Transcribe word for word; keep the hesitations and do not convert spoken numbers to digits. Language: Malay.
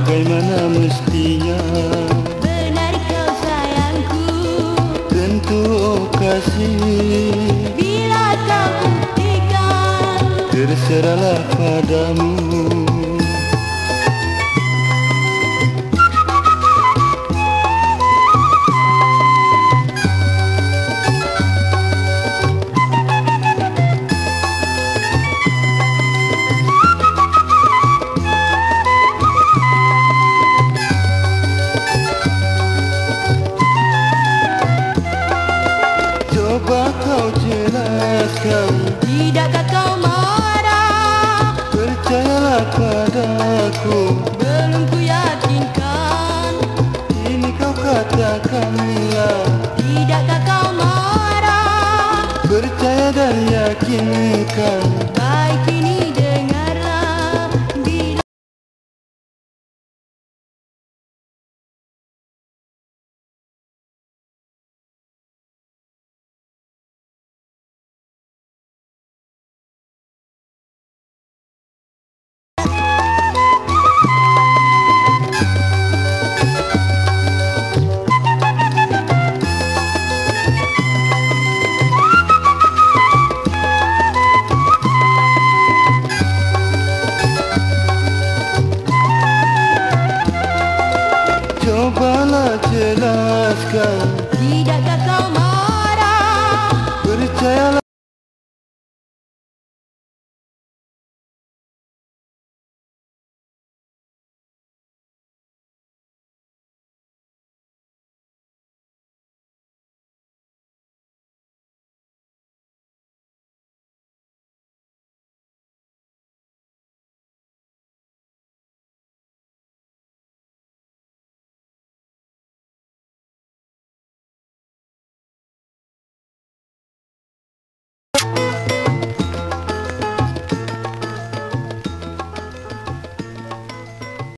bagaimana mestinya. Benar kau sayangku, Tentu oh kasih, bila kau buktikan, terserahlah padamu. Coba kau jelaskan, tidakkah kau marah? percayalah padaku, Belum ku yakinkan, ini kau katakanlah. tidakkah kau marah? Percaya dan yakinkan, Baik ini dengarlah, bila cobalah jelaskan,